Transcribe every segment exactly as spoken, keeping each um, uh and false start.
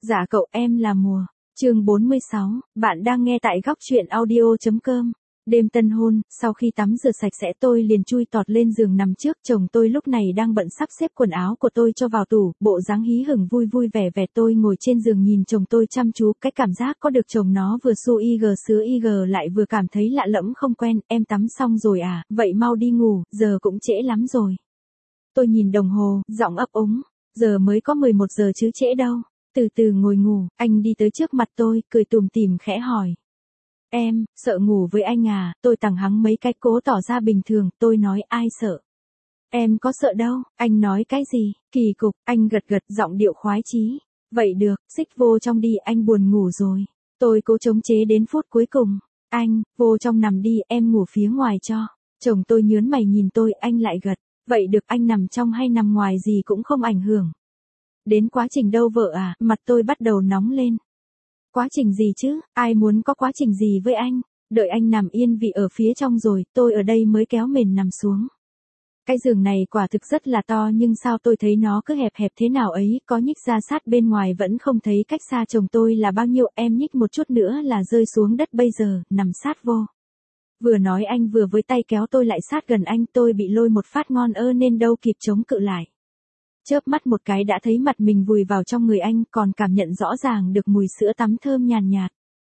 Dạ cậu, em là Mùa. Chương bốn mươi sáu, bạn đang nghe tại góc truyện audio chấm com. Đêm tân hôn, sau khi tắm rửa sạch sẽ tôi liền chui tọt lên giường nằm trước chồng tôi lúc này đang bận sắp xếp quần áo của tôi cho vào tủ, bộ dáng hí hửng vui vui vẻ vẻ tôi ngồi trên giường nhìn chồng tôi chăm chú, cái cảm giác có được chồng nó vừa su ig sứa ig lại vừa cảm thấy lạ lẫm không quen. Em tắm xong rồi à, vậy mau đi ngủ, giờ cũng trễ lắm rồi. Tôi nhìn đồng hồ, giọng ấp úng, giờ mới có mười một giờ chứ trễ đâu. Từ từ ngồi ngủ, anh đi tới trước mặt tôi, cười tủm tỉm khẽ hỏi. Em, sợ ngủ với anh à, tôi tằng hắng mấy cái cố tỏ ra bình thường, tôi nói ai sợ. Em có sợ đâu, anh nói cái gì, kỳ cục, anh gật gật giọng điệu khoái chí. Vậy được, xích vô trong đi, anh buồn ngủ rồi. Tôi cố chống chế đến phút cuối cùng. Anh, vô trong nằm đi, em ngủ phía ngoài cho. Chồng tôi nhớn mày nhìn tôi, anh lại gật. Vậy được, anh nằm trong hay nằm ngoài gì cũng không ảnh hưởng. Đến quá trình đâu vợ à, mặt tôi bắt đầu nóng lên. Quá trình gì chứ, ai muốn có quá trình gì với anh, đợi anh nằm yên vị ở phía trong rồi, tôi ở đây mới kéo mền nằm xuống. Cái giường này quả thực rất là to nhưng sao tôi thấy nó cứ hẹp hẹp thế nào ấy, có nhích ra sát bên ngoài vẫn không thấy cách xa chồng tôi là bao nhiêu, em nhích một chút nữa là rơi xuống đất bây giờ, nằm sát vô. Vừa nói anh vừa với tay kéo tôi lại sát gần anh, tôi bị lôi một phát ngon ơ nên đâu kịp chống cự lại. Chớp mắt một cái đã thấy mặt mình vùi vào trong người anh, còn cảm nhận rõ ràng được mùi sữa tắm thơm nhàn nhạt, nhạt.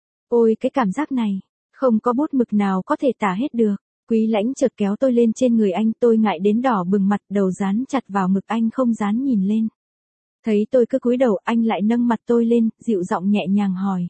Ôi cái cảm giác này, không có bút mực nào có thể tả hết được. Quý Lãnh chợt kéo tôi lên trên người anh, tôi ngại đến đỏ bừng mặt, đầu dán chặt vào ngực anh không dám nhìn lên. Thấy tôi cứ cúi đầu, anh lại nâng mặt tôi lên, dịu giọng nhẹ nhàng hỏi.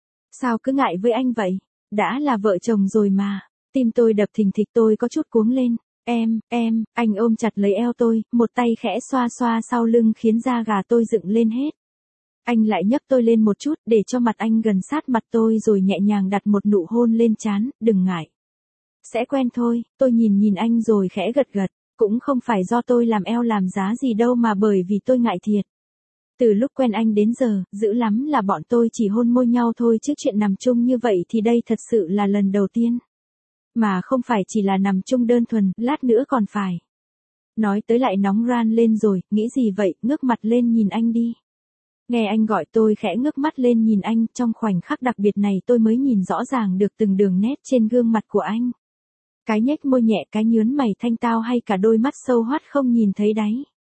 Sao cứ ngại với anh vậy? Đã là vợ chồng rồi mà. Tim tôi đập thình thịch, tôi có chút cuống lên. Em, em, anh ôm chặt lấy eo tôi, một tay khẽ xoa xoa sau lưng khiến da gà tôi dựng lên hết. Anh lại nhấc tôi lên một chút để cho mặt anh gần sát mặt tôi rồi nhẹ nhàng đặt một nụ hôn lên trán, đừng ngại. Sẽ quen thôi, tôi nhìn nhìn anh rồi khẽ gật gật, cũng không phải do tôi làm eo làm giá gì đâu mà bởi vì tôi ngại thiệt. Từ lúc quen anh đến giờ, dữ lắm là bọn tôi chỉ hôn môi nhau thôi chứ chuyện nằm chung như vậy thì đây thật sự là lần đầu tiên. Mà không phải chỉ là nằm chung đơn thuần, lát nữa còn phải. Nói tới lại nóng ran lên rồi, nghĩ gì vậy, ngước mặt lên nhìn anh đi. Nghe anh gọi tôi khẽ ngước mắt lên nhìn anh, trong khoảnh khắc đặc biệt này tôi mới nhìn rõ ràng được từng đường nét trên gương mặt của anh. Cái nhếch môi nhẹ, cái nhướn mày thanh tao hay cả đôi mắt sâu hoắt không nhìn thấy đáy.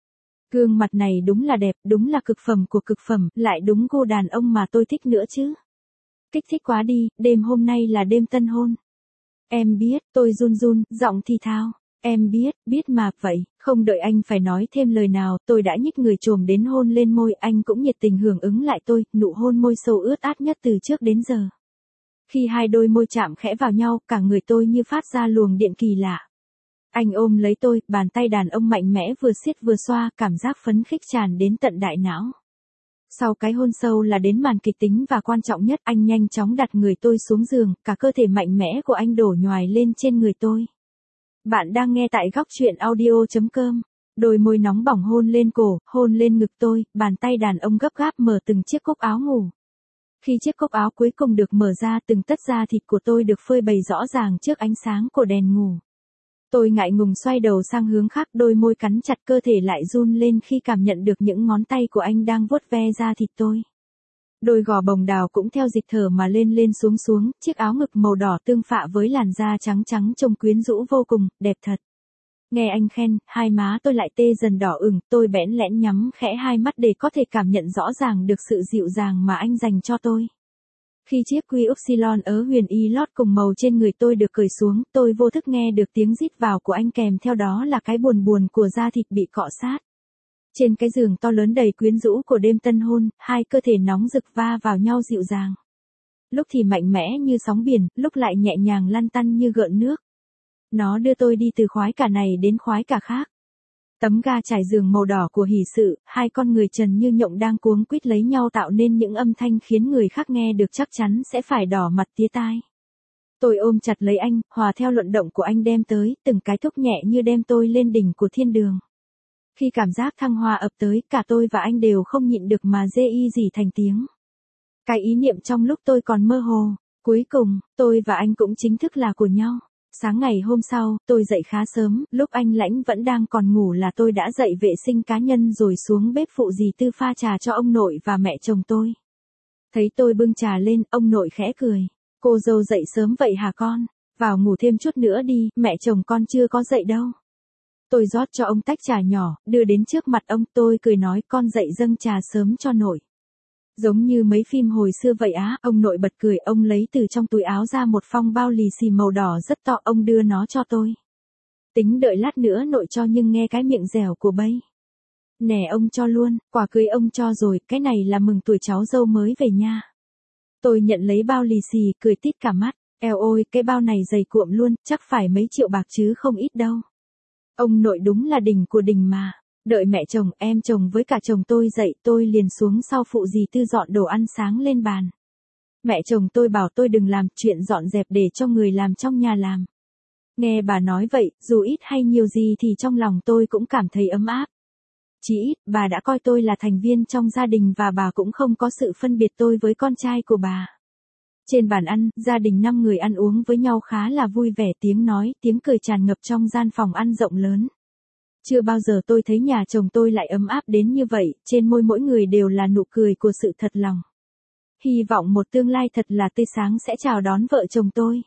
Gương mặt này đúng là đẹp, đúng là cực phẩm của cực phẩm, lại đúng gu đàn ông mà tôi thích nữa chứ. Kích thích quá đi, đêm hôm nay là đêm tân hôn. Em biết, tôi run run, giọng thì thào. Em biết, biết mà, vậy, không đợi anh phải nói thêm lời nào, tôi đã nhích người chồm đến hôn lên môi, anh cũng nhiệt tình hưởng ứng lại tôi, nụ hôn môi sâu ướt át nhất từ trước đến giờ. Khi hai đôi môi chạm khẽ vào nhau, cả người tôi như phát ra luồng điện kỳ lạ. Anh ôm lấy tôi, bàn tay đàn ông mạnh mẽ vừa siết vừa xoa, cảm giác phấn khích tràn đến tận đại não. Sau cái hôn sâu là đến màn kịch tính và quan trọng nhất, anh nhanh chóng đặt người tôi xuống giường, cả cơ thể mạnh mẽ của anh đổ nhoài lên trên người tôi. Bạn đang nghe tại góc truyện audio chấm com. Đôi môi nóng bỏng hôn lên cổ, hôn lên ngực tôi, bàn tay đàn ông gấp gáp mở từng chiếc cúc áo ngủ. Khi chiếc cúc áo cuối cùng được mở ra, từng tấc da thịt của tôi được phơi bày rõ ràng trước ánh sáng của đèn ngủ. Tôi ngại ngùng xoay đầu sang hướng khác, đôi môi cắn chặt, cơ thể lại run lên khi cảm nhận được những ngón tay của anh đang vuốt ve da thịt tôi. Đôi gò bồng đào cũng theo dịch thở mà lên lên xuống xuống, chiếc áo ngực màu đỏ tương phạ với làn da trắng trắng trông quyến rũ vô cùng, đẹp thật. Nghe anh khen, hai má tôi lại tê dần đỏ ửng, tôi bẽn lẽn nhắm khẽ hai mắt để có thể cảm nhận rõ ràng được sự dịu dàng mà anh dành cho tôi. Khi chiếc quy upsilon ớ huyền y lót cùng màu trên người tôi được cởi xuống, tôi vô thức nghe được tiếng rít vào của anh kèm theo đó là cái buồn buồn của da thịt bị cọ sát. Trên cái giường to lớn đầy quyến rũ của đêm tân hôn, hai cơ thể nóng rực va vào nhau dịu dàng. Lúc thì mạnh mẽ như sóng biển, lúc lại nhẹ nhàng lăn tăn như gợn nước. Nó đưa tôi đi từ khoái cả này đến khoái cả khác. Tấm ga trải giường màu đỏ của hỷ sự, hai con người trần như nhộng đang cuống quýt lấy nhau tạo nên những âm thanh khiến người khác nghe được chắc chắn sẽ phải đỏ mặt tía tai. Tôi ôm chặt lấy anh, hòa theo luận động của anh đem tới, từng cái thúc nhẹ như đem tôi lên đỉnh của thiên đường. Khi cảm giác thăng hoa ập tới, cả tôi và anh đều không nhịn được mà rê y rỉ thành tiếng. Cái ý niệm trong lúc tôi còn mơ hồ, cuối cùng, tôi và anh cũng chính thức là của nhau. Sáng ngày hôm sau, tôi dậy khá sớm, lúc anh Lãnh vẫn đang còn ngủ là tôi đã dậy vệ sinh cá nhân rồi xuống bếp phụ dì Tư pha trà cho ông nội và mẹ chồng tôi. Thấy tôi bưng trà lên, ông nội khẽ cười. Cô dâu dậy sớm vậy hả con? Vào ngủ thêm chút nữa đi, mẹ chồng con chưa có dậy đâu. Tôi rót cho ông tách trà nhỏ, đưa đến trước mặt ông, tôi cười nói con dậy dâng trà sớm cho nội. Giống như mấy phim hồi xưa vậy á, ông nội bật cười, ông lấy từ trong túi áo ra một phong bao lì xì màu đỏ rất to, ông đưa nó cho tôi. Tính đợi lát nữa nội cho nhưng nghe cái miệng dẻo của bây. Nè ông cho luôn, quà cưới ông cho rồi, cái này là mừng tuổi cháu dâu mới về nha. Tôi nhận lấy bao lì xì, cười tít cả mắt, eo ôi, cái bao này dày cuộm luôn, chắc phải mấy triệu bạc chứ không ít đâu. Ông nội đúng là đỉnh của đỉnh mà. Đợi mẹ chồng, em chồng với cả chồng tôi dậy, tôi liền xuống sau phụ dì Tư dọn đồ ăn sáng lên bàn. Mẹ chồng tôi bảo tôi đừng làm chuyện dọn dẹp để cho người làm trong nhà làm. Nghe bà nói vậy, dù ít hay nhiều gì thì trong lòng tôi cũng cảm thấy ấm áp. Chỉ ít, bà đã coi tôi là thành viên trong gia đình và bà cũng không có sự phân biệt tôi với con trai của bà. Trên bàn ăn, gia đình năm người ăn uống với nhau khá là vui vẻ, tiếng nói, tiếng cười tràn ngập trong gian phòng ăn rộng lớn. Chưa bao giờ tôi thấy nhà chồng tôi lại ấm áp đến như vậy, trên môi mỗi người đều là nụ cười của sự thật lòng. Hy vọng một tương lai thật là tươi sáng sẽ chào đón vợ chồng tôi.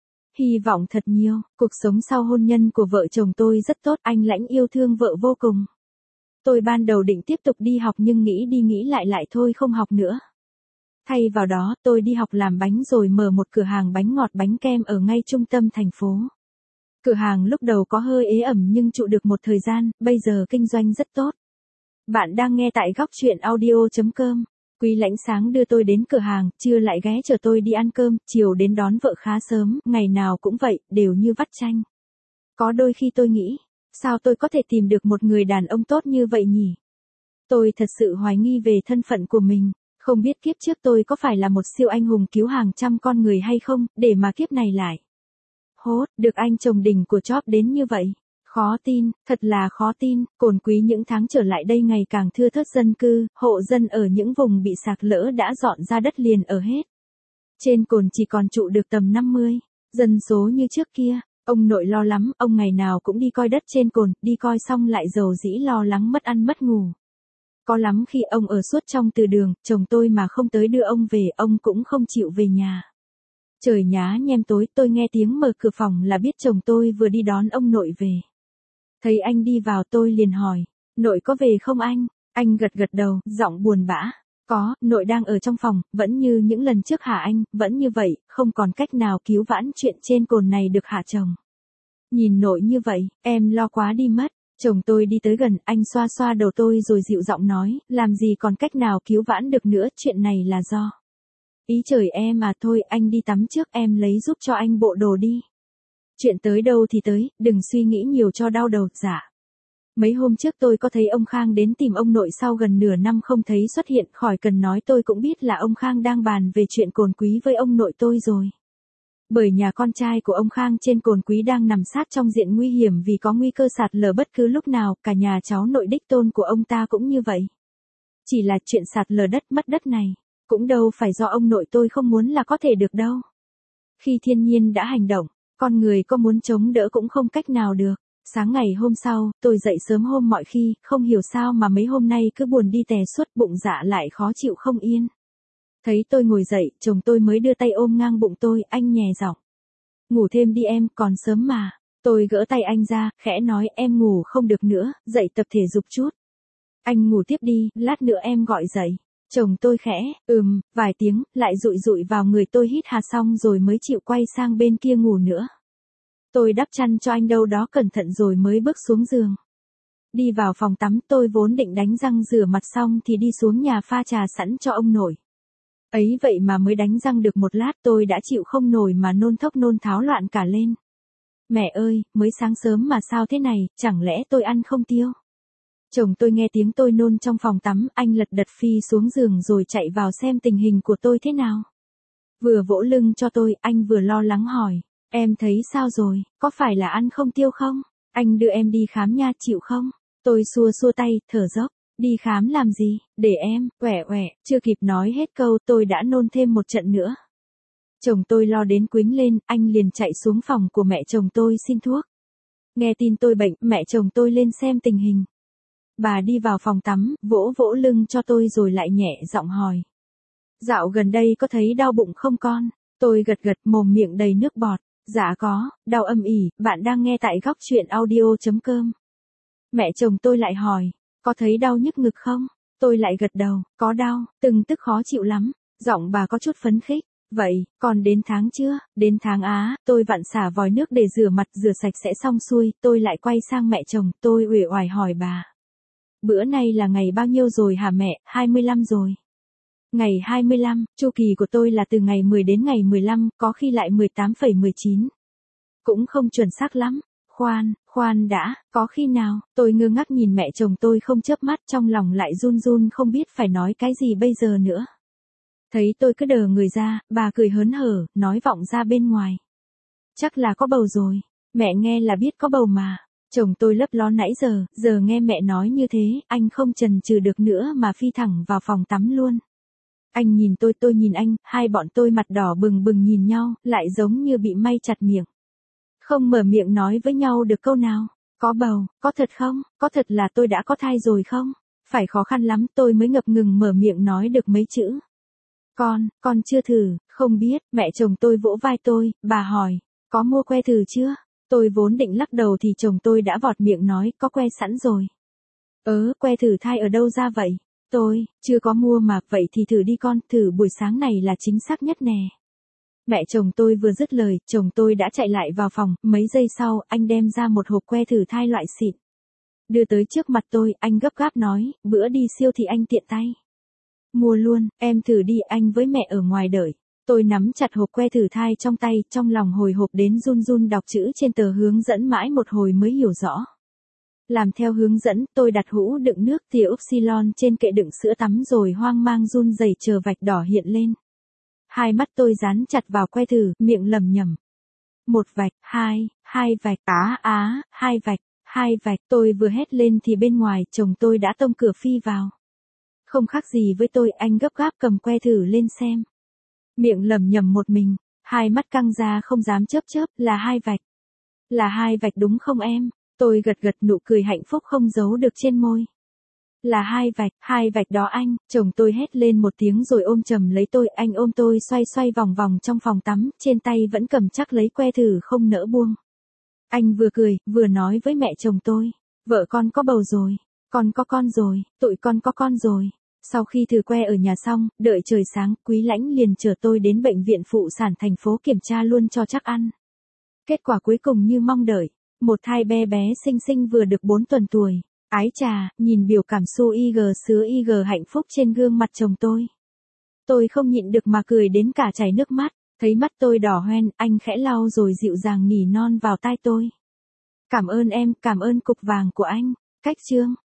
Hy vọng thật nhiều, cuộc sống sau hôn nhân của vợ chồng tôi rất tốt, anh Lãnh yêu thương vợ vô cùng. Tôi ban đầu định tiếp tục đi học nhưng nghĩ đi nghĩ lại lại thôi không học nữa. Thay vào đó, tôi đi học làm bánh rồi mở một cửa hàng bánh ngọt bánh kem ở ngay trung tâm thành phố. Cửa hàng lúc đầu có hơi ế ẩm nhưng trụ được một thời gian, bây giờ kinh doanh rất tốt. Bạn đang nghe tại góc chuyện audio chấm com. Quý Lãnh sáng đưa tôi đến cửa hàng, trưa lại ghé chờ tôi đi ăn cơm, chiều đến đón vợ khá sớm, ngày nào cũng vậy, đều như vắt chanh. Có đôi khi tôi nghĩ, sao tôi có thể tìm được một người đàn ông tốt như vậy nhỉ? Tôi thật sự hoài nghi về thân phận của mình, không biết kiếp trước tôi có phải là một siêu anh hùng cứu hàng trăm con người hay không, để mà kiếp này lại. Hốt, được anh chồng đỉnh của Job đến như vậy. Khó tin, thật là khó tin, Cồn Quý những tháng trở lại đây ngày càng thưa thớt dân cư, hộ dân ở những vùng bị sạt lở đã dọn ra đất liền ở hết. Trên Cồn chỉ còn trụ được tầm năm mươi, dân số như trước kia, ông nội lo lắm, ông ngày nào cũng đi coi đất trên Cồn, đi coi xong lại dầu dĩ lo lắng mất ăn mất ngủ. Có lắm khi ông ở suốt trong từ đường, chồng tôi mà không tới đưa ông về, ông cũng không chịu về nhà. Trời nhá nhem tối, tôi nghe tiếng mở cửa phòng là biết chồng tôi vừa đi đón ông nội về. Thấy anh đi vào tôi liền hỏi, nội có về không anh? Anh gật gật đầu, giọng buồn bã. Có, nội đang ở trong phòng, vẫn như những lần trước hả anh, vẫn như vậy, không còn cách nào cứu vãn chuyện trên Cồn này được hả chồng? Nhìn nội như vậy, em lo quá đi mất. Chồng tôi đi tới gần, anh xoa xoa đầu tôi rồi dịu giọng nói, làm gì còn cách nào cứu vãn được nữa, chuyện này là do ý trời em mà thôi, anh đi tắm trước, em lấy giúp cho anh bộ đồ đi. Chuyện tới đâu thì tới, đừng suy nghĩ nhiều cho đau đầu, dạ. Mấy hôm trước tôi có thấy ông Khang đến tìm ông nội sau gần nửa năm không thấy xuất hiện, khỏi cần nói tôi cũng biết là ông Khang đang bàn về chuyện Cồn Quý với ông nội tôi rồi. Bởi nhà con trai của ông Khang trên Cồn Quý đang nằm sát trong diện nguy hiểm vì có nguy cơ sạt lở bất cứ lúc nào, cả nhà cháu nội đích tôn của ông ta cũng như vậy. Chỉ là chuyện sạt lở đất mất đất này, cũng đâu phải do ông nội tôi không muốn là có thể được đâu. Khi thiên nhiên đã hành động, con người có muốn chống đỡ cũng không cách nào được. Sáng ngày hôm sau, tôi dậy sớm hôm mọi khi, không hiểu sao mà mấy hôm nay cứ buồn đi tè suốt, bụng dạ lại khó chịu không yên. Thấy tôi ngồi dậy, chồng tôi mới đưa tay ôm ngang bụng tôi, anh nhè giọng. Ngủ thêm đi em, còn sớm mà. Tôi gỡ tay anh ra, khẽ nói em ngủ không được nữa, dậy tập thể dục chút. Anh ngủ tiếp đi, lát nữa em gọi dậy. Chồng tôi khẽ, ừm, vài tiếng, lại dụi dụi vào người tôi hít hà xong rồi mới chịu quay sang bên kia ngủ nữa. Tôi đắp chăn cho anh đâu đó cẩn thận rồi mới bước xuống giường. Đi vào phòng tắm, tôi vốn định đánh răng rửa mặt xong thì đi xuống nhà pha trà sẵn cho ông nội. Ấy vậy mà mới đánh răng được một lát tôi đã chịu không nổi mà nôn thốc nôn tháo loạn cả lên. Mẹ ơi, mới sáng sớm mà sao thế này, chẳng lẽ tôi ăn không tiêu? Chồng tôi nghe tiếng tôi nôn trong phòng tắm, anh lật đật phi xuống giường rồi chạy vào xem tình hình của tôi thế nào. Vừa vỗ lưng cho tôi, anh vừa lo lắng hỏi, em thấy sao rồi, có phải là ăn không tiêu không? Anh đưa em đi khám nha, chịu không? Tôi xua xua tay, thở dốc, đi khám làm gì, để em, quẻ quẻ, chưa kịp nói hết câu tôi đã nôn thêm một trận nữa. Chồng tôi lo đến quýnh lên, anh liền chạy xuống phòng của mẹ chồng tôi xin thuốc. Nghe tin tôi bệnh, mẹ chồng tôi lên xem tình hình. Bà đi vào phòng tắm, vỗ vỗ lưng cho tôi rồi lại nhẹ giọng hỏi. Dạo gần đây có thấy đau bụng không con? Tôi gật gật, mồm miệng đầy nước bọt. Dạ có, đau âm ỉ, bạn đang nghe tại góc truyện audio.com. Mẹ chồng tôi lại hỏi, có thấy đau nhức ngực không? Tôi lại gật đầu, có đau, từng tức khó chịu lắm. Giọng bà có chút phấn khích. Vậy, còn đến tháng chưa? Đến tháng á, tôi vặn xả vòi nước để rửa mặt, rửa sạch sẽ xong xuôi, tôi lại quay sang mẹ chồng, tôi uể oải hỏi bà. Bữa nay là ngày bao nhiêu rồi hả mẹ? hai mươi lăm rồi. Ngày hai mươi lăm, chu kỳ của tôi là từ ngày mười đến ngày mười lăm, có khi lại mười tám phẩy mười chín. Cũng không chuẩn xác lắm. Khoan, khoan đã, có khi nào? Tôi ngơ ngác nhìn mẹ chồng tôi không chớp mắt, trong lòng lại run run không biết phải nói cái gì bây giờ nữa. Thấy tôi cứ đờ người ra, bà cười hớn hở, nói vọng ra bên ngoài. Chắc là có bầu rồi. Mẹ nghe là biết có bầu mà. Chồng tôi lấp ló nãy giờ, giờ nghe mẹ nói như thế, anh không chần chừ được nữa mà phi thẳng vào phòng tắm luôn. Anh nhìn tôi, tôi nhìn anh, hai bọn tôi mặt đỏ bừng bừng nhìn nhau, lại giống như bị may chặt miệng. Không mở miệng nói với nhau được câu nào. Có bầu, có thật không? Có thật là tôi đã có thai rồi không? Phải khó khăn lắm tôi mới ngập ngừng mở miệng nói được mấy chữ. Con, con chưa thử, không biết, mẹ chồng tôi vỗ vai tôi, bà hỏi, có mua que thử chưa? Tôi vốn định lắc đầu thì chồng tôi đã vọt miệng nói, có que sẵn rồi. Ớ, que thử thai ở đâu ra vậy? Tôi, chưa có mua mà, vậy thì thử đi con, thử buổi sáng này là chính xác nhất nè. Mẹ chồng tôi vừa dứt lời, chồng tôi đã chạy lại vào phòng, mấy giây sau, anh đem ra một hộp que thử thai loại xịn. Đưa tới trước mặt tôi, anh gấp gáp nói, bữa đi siêu thì anh tiện tay. Mua luôn, em thử đi, anh với mẹ ở ngoài đợi. Tôi nắm chặt hộp que thử thai trong tay, trong lòng hồi hộp đến run run đọc chữ trên tờ hướng dẫn mãi một hồi mới hiểu rõ. Làm theo hướng dẫn, tôi đặt hũ đựng nước thìa Upsilon trên kệ đựng sữa tắm rồi hoang mang run rẩy chờ vạch đỏ hiện lên. Hai mắt tôi dán chặt vào que thử, miệng lẩm nhẩm. Một vạch, hai, hai vạch, á á, hai vạch, hai vạch. Tôi vừa hét lên thì bên ngoài, chồng tôi đã tông cửa phi vào. Không khác gì với tôi, anh gấp gáp cầm que thử lên xem. Miệng lẩm nhẩm một mình, hai mắt căng ra không dám chớp chớp, là hai vạch. Là hai vạch đúng không em? Tôi gật gật, nụ cười hạnh phúc không giấu được trên môi. Là hai vạch, hai vạch đó anh, chồng tôi hét lên một tiếng rồi ôm chầm lấy tôi, anh ôm tôi xoay xoay vòng vòng trong phòng tắm, trên tay vẫn cầm chắc lấy que thử không nỡ buông. Anh vừa cười, vừa nói với mẹ chồng tôi, vợ con có bầu rồi, con có con rồi, tụi con có con rồi. Sau khi thử que ở nhà xong, đợi trời sáng, Quý Lãnh liền chở tôi đến bệnh viện phụ sản thành phố kiểm tra luôn cho chắc ăn. Kết quả cuối cùng như mong đợi, một thai bé bé xinh xinh vừa được bốn tuần tuổi. Ái chà, nhìn biểu cảm su y gờ sứa y gờ hạnh phúc trên gương mặt chồng tôi. Tôi không nhịn được mà cười đến cả chảy nước mắt, thấy mắt tôi đỏ hoen, anh khẽ lau rồi dịu dàng nỉ non vào tai tôi. Cảm ơn em, cảm ơn cục vàng của anh. Cách chương.